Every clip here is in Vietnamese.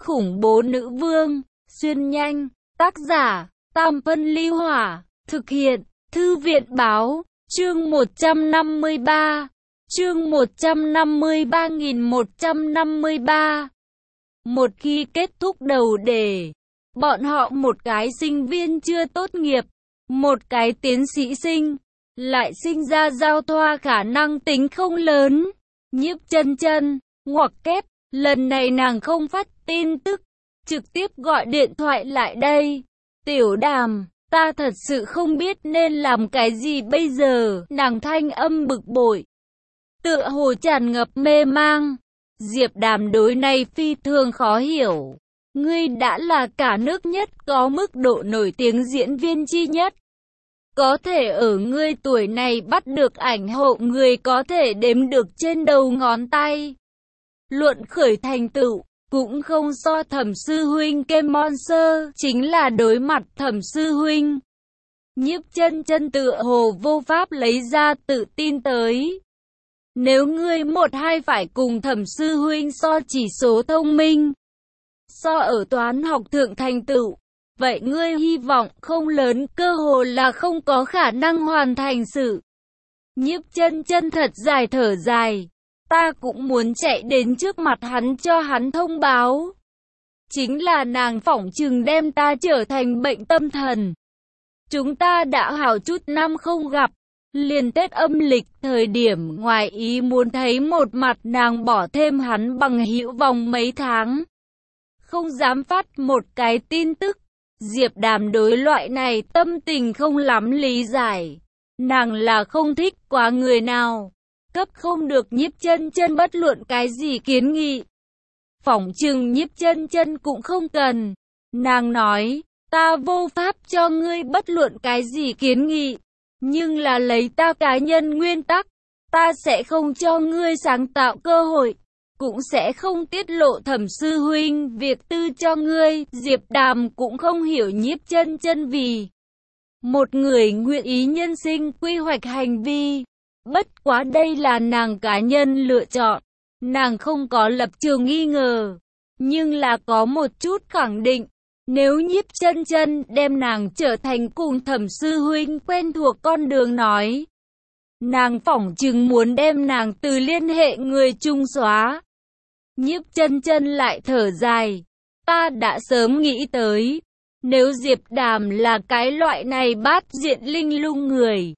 khủng bố nữ vương, xuyên nhanh, tác giả, Tam Phân Ly Hỏa, thực hiện, Thư viện Báo, chương 153, chương 153.153. Một khi kết thúc đầu đề, bọn họ một cái sinh viên chưa tốt nghiệp, một cái tiến sĩ sinh, lại sinh ra giao thoa khả năng tính không lớn. Nhiếp Chân Chân, ngoặc kép, lần này nàng không phát tin tức, trực tiếp gọi điện thoại lại đây. Tiểu Đàm, ta thật sự không biết nên làm cái gì bây giờ. Nàng thanh âm bực bội, tựa hồ tràn ngập mê mang. Diệp Đàm đối này phi thường khó hiểu. Ngươi đã là cả nước nhất có mức độ nổi tiếng diễn viên chi nhất. Có thể ở ngươi tuổi này bắt được ảnh hậu người có thể đếm được trên đầu ngón tay. Luận khởi thành tựu, cũng không so Thẩm sư huynh kem monster, chính là đối mặt Thẩm sư huynh. Nhiếp Chân Chân tựa hồ vô pháp lấy ra tự tin tới. Nếu ngươi một hai phải cùng Thẩm sư huynh so chỉ số thông minh, so ở toán học thượng thành tựu, vậy ngươi hy vọng không lớn, cơ hồ là không có khả năng hoàn thành sự. Nhiếp Chân Chân thật dài thở dài. Ta cũng muốn chạy đến trước mặt hắn cho hắn thông báo. Chính là nàng phỏng chừng đem ta trở thành bệnh tâm thần. Chúng ta đã hảo chút năm không gặp. Liền Tết âm lịch thời điểm ngoài ý muốn thấy một mặt nàng bỏ thêm hắn bằng hữu vòng mấy tháng. Không dám phát một cái tin tức. Diệp Đàm đối loại này tâm tình không lắm lý giải. Nàng là không thích quá người nào. Cấp không được Nhiếp Chân Chân bất luận cái gì kiến nghị. Phỏng chừng Nhiếp Chân Chân cũng không cần. Nàng nói, ta vô pháp cho ngươi bất luận cái gì kiến nghị. Nhưng là lấy ta cá nhân nguyên tắc, ta sẽ không cho ngươi sáng tạo cơ hội. Cũng sẽ không tiết lộ Thẩm sư huynh việc tư cho ngươi. Diệp Đàm cũng không hiểu Nhiếp Chân Chân vì một người nguyện ý nhân sinh quy hoạch hành vi. Bất quá đây là nàng cá nhân lựa chọn. Nàng không có lập trường nghi ngờ. Nhưng là có một chút khẳng định. Nếu Nhiếp Chân Chân đem nàng trở thành cùng Thẩm sư huynh quen thuộc con đường nói, nàng phỏng chừng muốn đem nàng từ liên hệ người chung xóa. Nhiếp Chân Chân lại thở dài. Ta đã sớm nghĩ tới. Nếu Diệp Đàm là cái loại này bát diện linh lung người,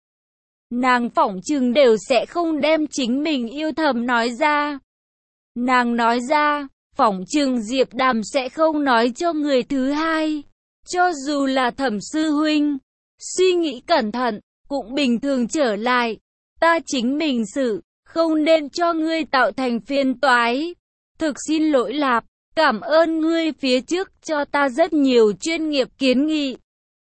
nàng phỏng chừng đều sẽ không đem chính mình yêu thầm nói ra. Nàng nói ra, phỏng chừng Diệp Đàm sẽ không nói cho người thứ hai. Cho dù là Thẩm sư huynh, suy nghĩ cẩn thận, cũng bình thường trở lại. Ta chính mình xử, không nên cho ngươi tạo thành phiền toái. Thực xin lỗi lạp, cảm ơn ngươi phía trước cho ta rất nhiều chuyên nghiệp kiến nghị.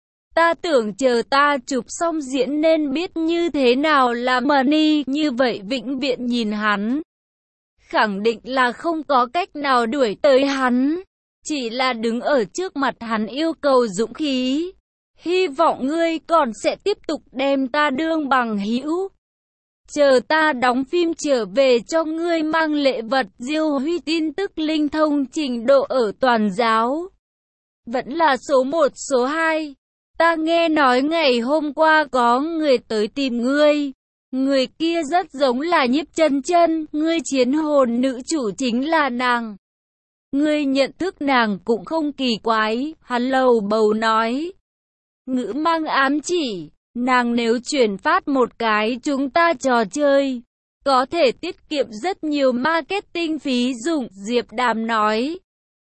Ta tưởng chờ ta chụp xong diễn nên biết như thế nào là money, như vậy vĩnh viễn nhìn hắn. Khẳng định là không có cách nào đuổi tới hắn. Chỉ là đứng ở trước mặt hắn yêu cầu dũng khí. Hy vọng ngươi còn sẽ tiếp tục đem ta đương bằng hữu. Chờ ta đóng phim trở về cho ngươi mang lễ vật. Diêu Huy tin tức linh thông trình độ ở toàn giáo vẫn là số 1 số 2. Ta nghe nói ngày hôm qua có người tới tìm ngươi. Người kia rất giống là Nhiếp Chân Chân. Ngươi chiến hồn nữ chủ chính là nàng. Ngươi nhận thức nàng cũng không kỳ quái. Hắn lầu bầu nói. Ngữ mang ám chỉ. Nàng nếu chuyển phát một cái chúng ta trò chơi, có thể tiết kiệm rất nhiều marketing phí dụng. Diệp Đàm nói.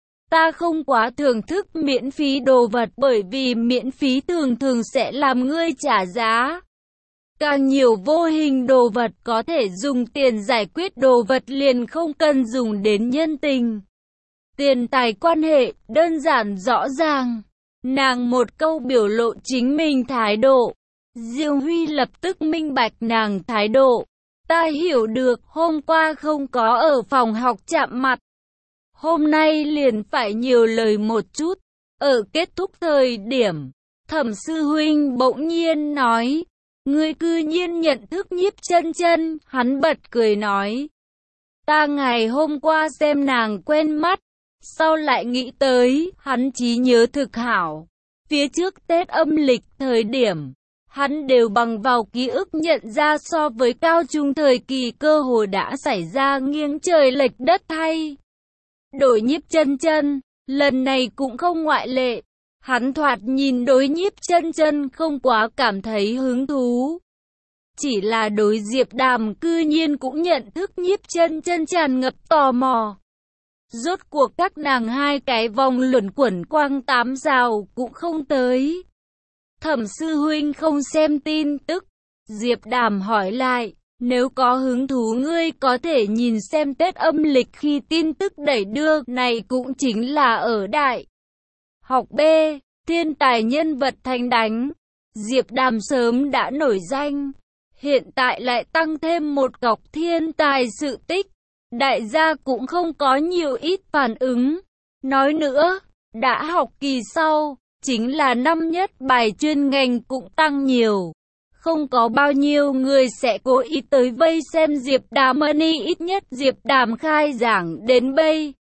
Ta không quá thưởng thức miễn phí đồ vật, bởi vì miễn phí thường thường sẽ làm ngươi trả giá. Càng nhiều vô hình đồ vật có thể dùng tiền giải quyết đồ vật liền không cần dùng đến nhân tình. Tiền tài quan hệ, đơn giản rõ ràng. Nàng một câu biểu lộ chính mình thái độ. Diêu Huy lập tức minh bạch nàng thái độ. Ta hiểu được, hôm qua không có ở phòng học chạm mặt. Hôm nay liền phải nhiều lời một chút. Ở kết thúc thời điểm, Thẩm sư huynh bỗng nhiên nói. Ngươi cư nhiên nhận thức Nhiếp Chân Chân. Hắn bật cười nói. Ta ngày hôm qua xem nàng quen mắt. Sau lại nghĩ tới, hắn trí nhớ thực hảo. Phía trước Tết âm lịch thời điểm, hắn đều bằng vào ký ức nhận ra so với cao trung thời kỳ cơ hồ đã xảy ra nghiêng trời lệch đất thay. Đổi Nhiếp Chân Chân, lần này cũng không ngoại lệ. Hắn thoạt nhìn đối Nhiếp Chân Chân không quá cảm thấy hứng thú. Chỉ là đối Diệp Đàm cư nhiên cũng nhận thức Nhiếp Chân Chân tràn ngập tò mò. Rốt cuộc các nàng hai cái vòng luẩn quẩn quang tám rào cũng không tới. Thẩm sư huynh không xem tin tức. Diệp Đàm hỏi lại, nếu có hứng thú ngươi có thể nhìn xem Tết âm lịch khi tin tức đẩy đưa, này cũng chính là ở Đại học B, thiên tài nhân vật thành đánh. Diệp Đàm sớm đã nổi danh, hiện tại lại tăng thêm một cọc thiên tài sự tích. Đại gia cũng không có nhiều ít phản ứng. Nói nữa, đã học kỳ sau, chính là năm nhất bài chuyên ngành cũng tăng nhiều. Không có bao nhiêu người sẽ cố ý tới vây xem Diệp Đàm Money, ít nhất Diệp Đàm khai giảng đến bây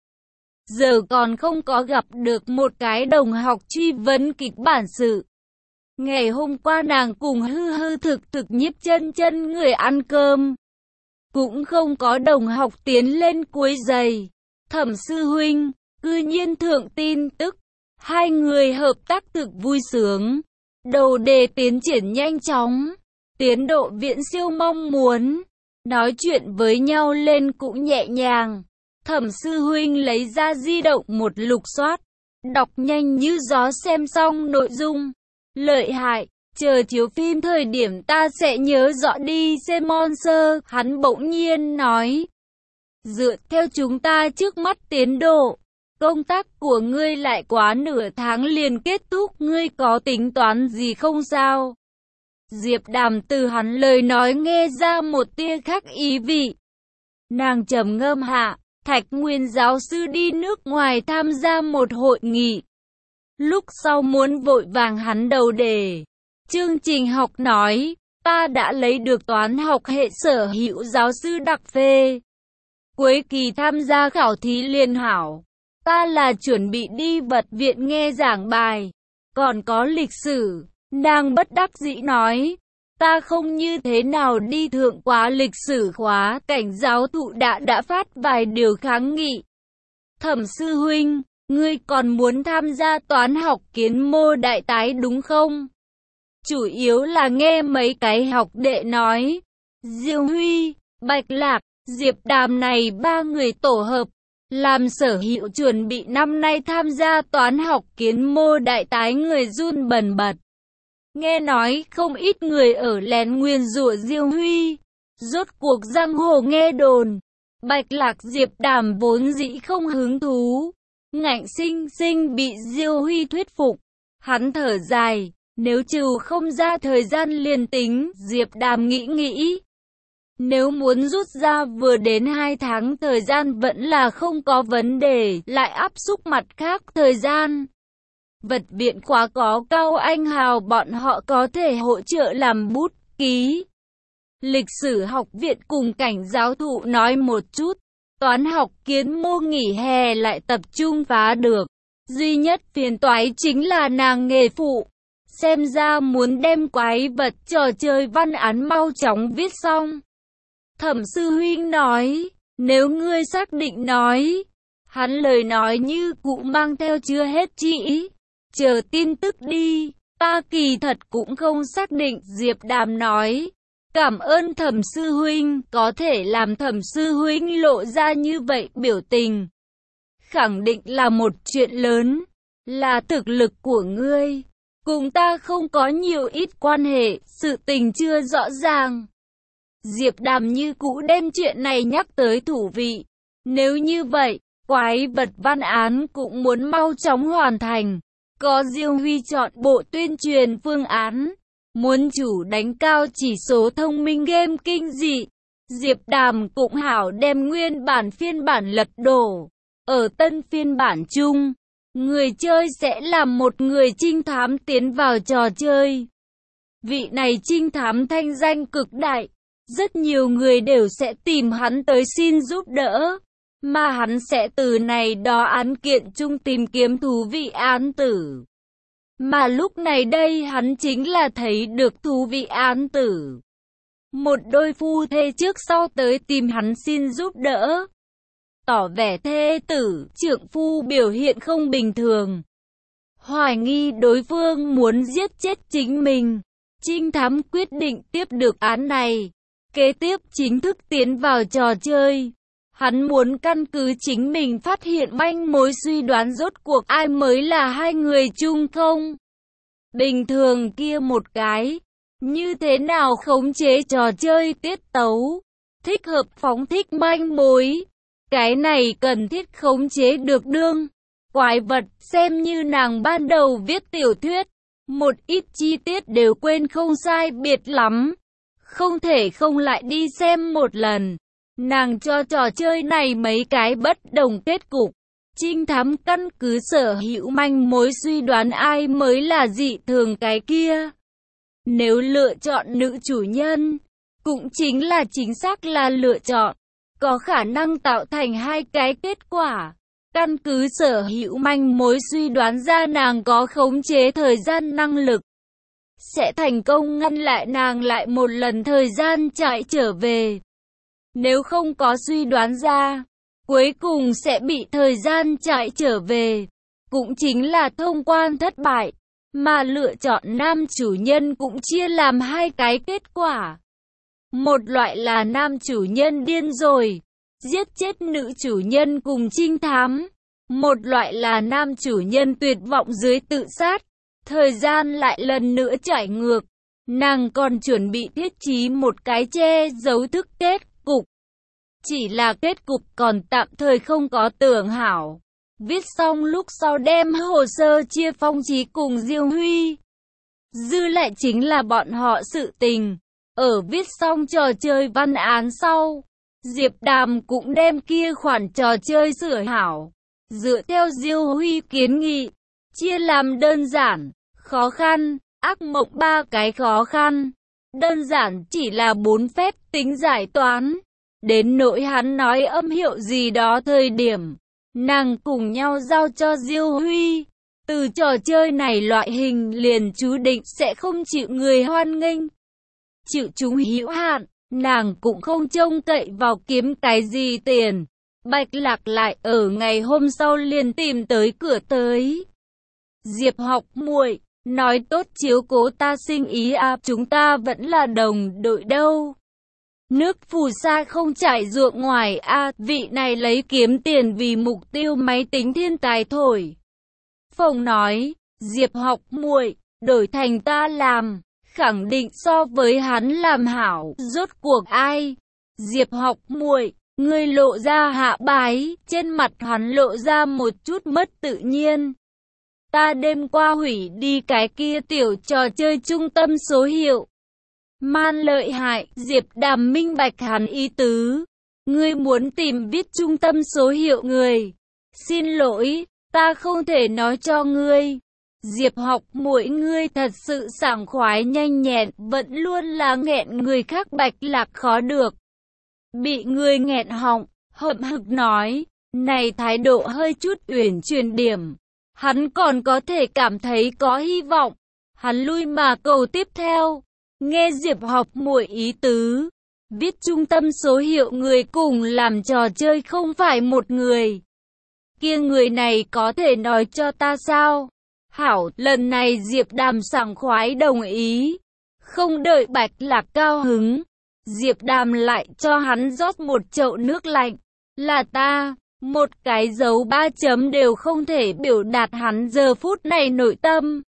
giờ còn không có gặp được một cái đồng học truy vấn kịch bản sự. Ngày hôm qua nàng cùng hư thực Nhiếp Chân Chân người ăn cơm. Cũng không có đồng học tiến lên quấy giày. Thẩm sư huynh, cư nhiên thượng tin tức. Hai người hợp tác thực vui sướng. Đầu đề tiến triển nhanh chóng. Tiến độ viễn siêu mong muốn. Nói chuyện với nhau lên cũng nhẹ nhàng. Thẩm sư huynh lấy ra di động một lục soát. Đọc nhanh như gió xem xong nội dung. Lợi hại. Chờ chiếu phim thời điểm ta sẽ nhớ rõ đi xem Monster, hắn bỗng nhiên nói. Dựa theo chúng ta trước mắt tiến độ, công tác của ngươi lại quá nửa tháng liền kết thúc, ngươi có tính toán gì không sao? Diệp Đàm từ hắn lời nói nghe ra một tia khác ý vị. Nàng trầm ngâm hạ, Thạch Nguyên giáo sư đi nước ngoài tham gia một hội nghị. Lúc sau muốn vội vàng hắn đầu đề. Chương trình học nói, ta đã lấy được toán học hệ sở hữu giáo sư đặc phê. Cuối kỳ tham gia khảo thí liên hảo. Ta là chuẩn bị đi vật viện nghe giảng bài. Còn có lịch sử, nàng bất đắc dĩ nói. Ta không như thế nào đi thượng quá lịch sử khóa, cảnh giáo thụ đã phát vài điều kháng nghị. Thẩm sư huynh, ngươi còn muốn tham gia toán học kiến mô đại tái đúng không? Chủ yếu là nghe mấy cái học đệ nói. Diêu Huy, Bạch Lạc, Diệp Đàm này ba người tổ hợp, làm sở hữu chuẩn bị năm nay tham gia toán học kiến mô đại tái người run bần bật. Nghe nói không ít người ở lén nguyền rủa Diêu Huy. Rốt cuộc giang hồ nghe đồn, Bạch Lạc Diệp Đàm vốn dĩ không hứng thú. Ngạnh sinh sinh bị Diêu Huy thuyết phục. Hắn thở dài. Nếu trừ không ra thời gian liền tính, Diệp Đàm nghĩ. Nếu muốn rút ra vừa đến 2 tháng thời gian vẫn là không có vấn đề, lại áp xúc mặt khác thời gian. Vật viện khóa có Cao Anh Hào bọn họ có thể hỗ trợ làm bút ký. Lịch sử học viện cùng cảnh giáo thụ nói một chút, toán học kiến mô nghỉ hè lại tập trung phá được. Duy nhất phiền toái chính là nàng nghề phụ. Xem ra muốn đem quái vật trò chơi văn án mau chóng viết xong. Thẩm sư huynh nói, nếu ngươi xác định nói. Hắn lời nói như cụ mang theo chưa hết chỉ. Chờ tin tức đi, ta kỳ thật cũng không xác định, Diệp Đàm nói. Cảm ơn Thẩm sư huynh, có thể làm Thẩm sư huynh lộ ra như vậy biểu tình. Khẳng định là một chuyện lớn, là thực lực của ngươi. Cùng ta không có nhiều ít quan hệ, sự tình chưa rõ ràng. Diệp Đàm như cũ đem chuyện này nhắc tới thủ vị. Nếu như vậy, quái vật văn án cũng muốn mau chóng hoàn thành. Có Diêu Huy chọn bộ tuyên truyền phương án. Muốn chủ đánh cao chỉ số thông minh game kinh dị. Diệp Đàm cũng hảo đem nguyên bản phiên bản lật đổ. Ở tân phiên bản chung, người chơi sẽ làm một người trinh thám tiến vào trò chơi. Vị này trinh thám thanh danh cực đại. Rất nhiều người đều sẽ tìm hắn tới xin giúp đỡ. mà hắn sẽ từ này đó án kiện chung tìm kiếm thú vị án tử. Mà lúc này đây hắn chính là thấy được thú vị án tử. Một đôi phu thê trước sau tới tìm hắn xin giúp đỡ. Tỏ vẻ thê tử, trượng phu biểu hiện không bình thường. Hoài nghi đối phương muốn giết chết chính mình. Trinh thám quyết định tiếp được án này. Kế tiếp chính thức tiến vào trò chơi. Hắn muốn căn cứ chính mình phát hiện manh mối suy đoán rốt cuộc ai mới là hai người chung không. Bình thường kia một cái. Như thế nào khống chế trò chơi tiết tấu. Thích hợp phóng thích manh mối. Cái này cần thiết khống chế được đương. Quái vật xem như nàng ban đầu viết tiểu thuyết. Một ít chi tiết đều quên không sai biệt lắm. Không thể không lại đi xem một lần. Nàng cho trò chơi này mấy cái bất đồng kết cục. Trinh thám căn cứ sở hữu manh mối suy đoán ai mới là dị thường cái kia. Nếu lựa chọn nữ chủ nhân, cũng chính là chính xác là lựa chọn. Có khả năng tạo thành hai cái kết quả. Căn cứ sở hữu manh mối suy đoán ra nàng có khống chế thời gian năng lực. Sẽ thành công ngăn lại nàng lại một lần thời gian chạy trở về. Nếu không có suy đoán ra, cuối cùng sẽ bị thời gian chạy trở về. Cũng chính là thông quan thất bại. Mà lựa chọn nam chủ nhân cũng chia làm hai cái kết quả. Một loại là nam chủ nhân điên rồi, giết chết nữ chủ nhân cùng trinh thám. Một loại là nam chủ nhân tuyệt vọng dưới tự sát. Thời gian lại lần nữa chạy ngược. Nàng còn chuẩn bị thiết trí một cái che giấu thức kết cục. Chỉ là kết cục còn tạm thời không có tưởng hảo. Viết xong lúc sau đem hồ sơ chia Phong Chí cùng Diêu Huy. Dư lại chính là bọn họ sự tình. Ở viết xong trò chơi văn án sau, Diệp Đàm cũng đem kia khoản trò chơi sửa hảo. Dựa theo Diêu Huy kiến nghị, chia làm đơn giản, khó khăn, ác mộng 3 cái khó khăn. Đơn giản chỉ là 4 phép tính giải toán. Đến nỗi hắn nói âm hiệu gì đó thời điểm, nàng cùng nhau giao cho Diêu Huy. Từ trò chơi này loại hình liền chú định sẽ không chịu người hoan nghênh. Chịu chúng hữu hạn, nàng cũng không trông cậy vào kiếm cái gì tiền. Bạch Lạc lại ở ngày hôm sau liền tìm tới cửa tới. Diệp học muội, nói tốt chiếu cố ta sinh ý à, chúng ta vẫn là đồng đội đâu. Nước phù sa không chảy ruộng ngoài a, vị này lấy kiếm tiền vì mục tiêu máy tính thiên tài thổi. Phùng nói, Diệp học muội, đổi thành ta làm, khẳng định so với hắn làm hảo, rốt cuộc ai? Diệp học muội, ngươi lộ ra hạ bái, trên mặt hắn lộ ra một chút mất tự nhiên. Ta đêm qua hủy đi cái kia tiểu trò chơi trung tâm số hiệu. Man lợi hại, Diệp Đàm minh bạch hắn ý tứ. Ngươi muốn tìm viết trung tâm số hiệu người. Xin lỗi, ta không thể nói cho ngươi. Diệp học muội, ngươi thật sự sảng khoái nhanh nhẹn, vẫn luôn là nghẹn người khác. Bạch Lạc khó được. Bị người nghẹn họng, hậm hực nói, này thái độ hơi chút uyển chuyển điểm. Hắn còn có thể cảm thấy có hy vọng. Hắn lui mà cầu tiếp theo. Nghe Diệp học muội ý tứ, viết trung tâm số hiệu người cùng làm trò chơi không phải một người. Kia người này có thể nói cho ta sao? Hảo, lần này Diệp Đàm sảng khoái đồng ý. Không đợi Bạch Lạc cao hứng, Diệp Đàm lại cho hắn rót một chậu nước lạnh. Là ta, một cái dấu 3 chấm đều không thể biểu đạt hắn giờ phút này nội tâm.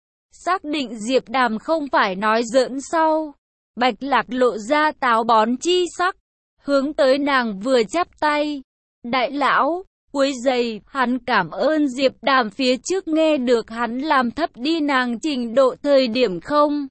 Xác định Diệp Đàm không phải nói giỡn sau. Bạch Lạc lộ ra táo bón chi sắc, hướng tới nàng vừa chắp tay. Đại lão, cuối giày, hắn cảm ơn Diệp Đàm phía trước nghe được hắn làm thấp đi nàng trình độ thời điểm không.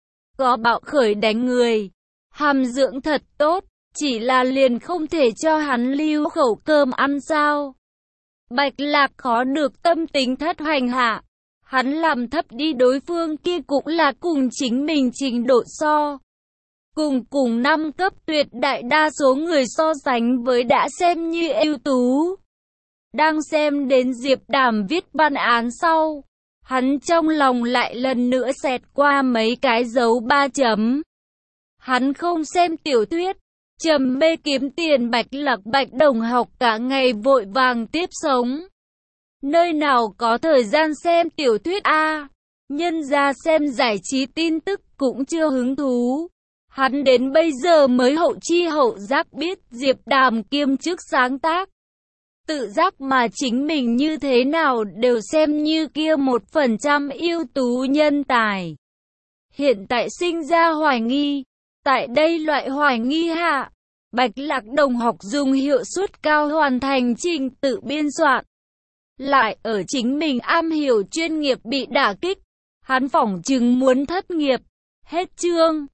Có bạo khởi đánh người, hàm dưỡng thật tốt, chỉ là liền không thể cho hắn lưu khẩu cơm ăn sao. Bạch Lạc khó được tâm tính thất hành hạ. Hắn làm thấp đi đối phương kia cũng là cùng chính mình trình độ so. cùng năm cấp tuyệt đại đa số người so sánh với đã xem như ưu tú. Đang xem đến Diệp Đàm viết văn án sau, hắn trong lòng lại lần nữa xẹt qua mấy cái dấu 3 chấm. Hắn không xem tiểu thuyết, trầm mê kiếm tiền. Bạch Đồng học cả ngày vội vàng tiếp sống, nơi nào có thời gian xem tiểu thuyết a? Nhân ra xem giải trí tin tức cũng chưa hứng thú. Hắn đến bây giờ mới hậu chi hậu giác biết Diệp Đàm kiêm chức sáng tác. Tự giác mà chính mình như thế nào đều xem như kia 1% ưu tú nhân tài. Hiện tại sinh ra hoài nghi. Tại đây loại hoài nghi hạ, Bạch Lạc đồng học dùng hiệu suất cao hoàn thành trình tự biên soạn. Lại ở chính mình am hiểu chuyên nghiệp bị đả kích, hắn phỏng chừng muốn thất nghiệp. Hết chương.